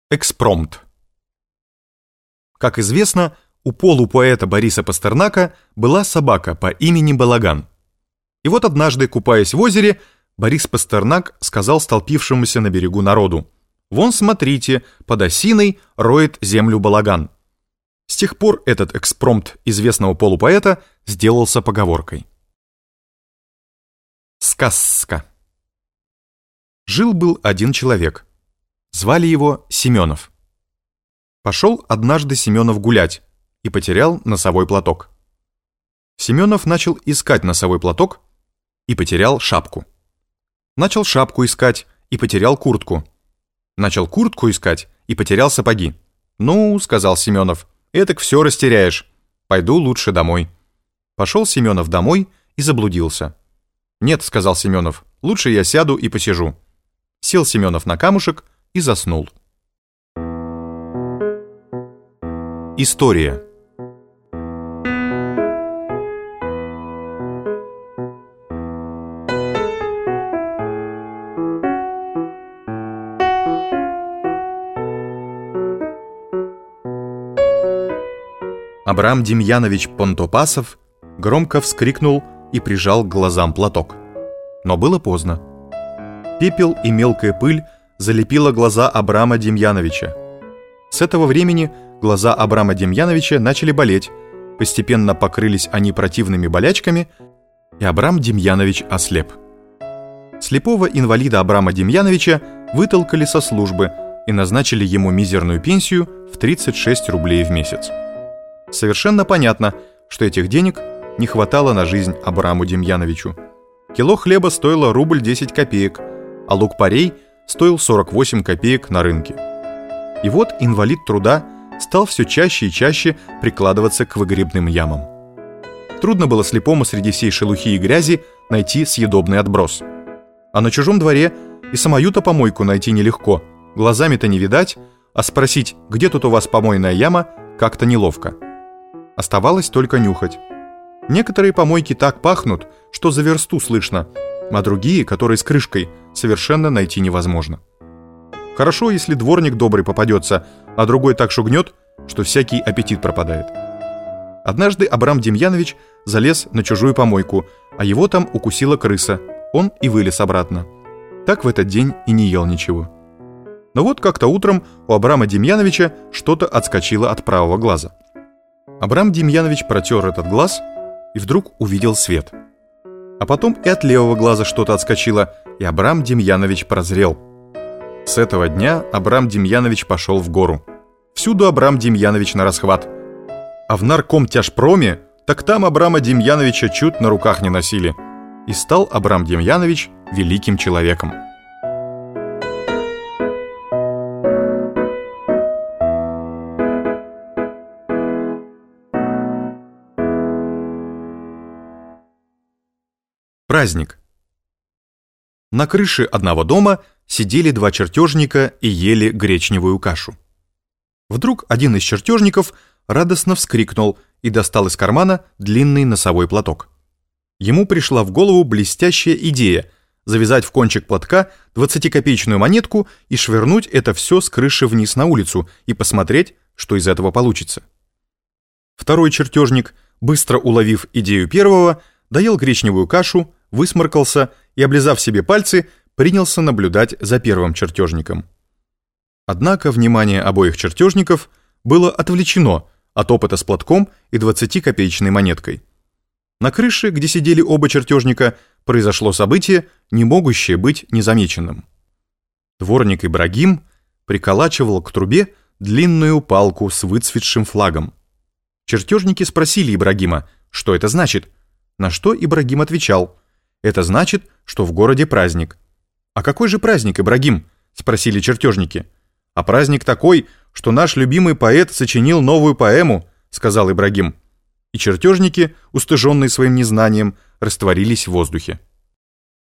Экспромт. Как известно, у полупоэта Бориса Пастернака была собака по имени Балаган. И вот однажды, купаясь в озере, Борис Пастернак сказал столпившемуся на берегу народу: «Вон, смотрите, под осиной роет землю Балаган». С тех пор этот экспромт известного полупоэта сделался поговоркой. Сказка. Жил-был один человек. Звали его Семенов. Пошел однажды Семенов гулять и потерял носовой платок. Семенов начал искать носовой платок и потерял шапку. Начал шапку искать и потерял куртку. Начал куртку искать и потерял сапоги. «Ну, — сказал Семенов, — этак все растеряешь. Пойду лучше домой». Пошел Семенов домой и заблудился. «Нет, — сказал Семенов, — лучше я сяду и посижу». Сел Семенов на камушек и заснул. История. Абрам Демьянович Понтопасов громко вскрикнул и прижал к глазам платок. Но было поздно. Пепел и мелкая пыль залепила глаза Абрама Демьяновича. С этого времени глаза Абрама Демьяновича начали болеть, постепенно покрылись они противными болячками, и Абрам Демьянович ослеп. Слепого инвалида Абрама Демьяновича вытолкали со службы и назначили ему мизерную пенсию в 36 рублей в месяц. Совершенно понятно, что этих денег не хватало на жизнь Абраму Демьяновичу. Кило хлеба стоило рубль 10 копеек, а лук-порей стоил 48 копеек на рынке. И вот инвалид труда стал все чаще и чаще прикладываться к выгребным ямам. Трудно было слепому среди всей шелухи и грязи найти съедобный отброс. А на чужом дворе и самую-то помойку найти нелегко, глазами-то не видать, а спросить, где тут у вас помойная яма, как-то неловко. Оставалось только нюхать. Некоторые помойки так пахнут, что за версту слышно, а другие, которые с крышкой, совершенно найти невозможно. Хорошо, если дворник добрый попадется, а другой так шугнет, что всякий аппетит пропадает. Однажды Абрам Демьянович залез на чужую помойку, а его там укусила крыса. Он и вылез обратно. Так в этот день и не ел ничего. Но вот как-то утром у Абрама Демьяновича что-то отскочило от правого глаза. Абрам Демьянович протер этот глаз и вдруг увидел свет. А потом и от левого глаза что-то отскочило, и Абрам Демьянович прозрел. С этого дня Абрам Демьянович пошел в гору. Всюду Абрам Демьянович нарасхват. А в наркомтяжпроме, так там Абрама Демьяновича чуть на руках не носили. И стал Абрам Демьянович великим человеком. Праздник. На крыше одного дома сидели два чертежника и ели гречневую кашу. Вдруг один из чертежников радостно вскрикнул и достал из кармана длинный носовой платок. Ему пришла в голову блестящая идея завязать в кончик платка 20-копеечную монетку и швырнуть это все с крыши вниз на улицу и посмотреть, что из этого получится. Второй чертежник, быстро уловив идею первого, доел гречневую кашу, высморкался и, облизав себе пальцы, принялся наблюдать за первым чертежником. Однако внимание обоих чертежников было отвлечено от опыта с платком и 20-копеечной монеткой. На крыше, где сидели оба чертежника, произошло событие, не могущее быть незамеченным. Дворник Ибрагим приколачивал к трубе длинную палку с выцветшим флагом. Чертежники спросили Ибрагима, что это значит, на что Ибрагим отвечал: «Это значит, что в городе праздник». «А какой же праздник, Ибрагим?» — спросили чертежники. «А праздник такой, что наш любимый поэт сочинил новую поэму», — сказал Ибрагим. И чертежники, устыженные своим незнанием, растворились в воздухе.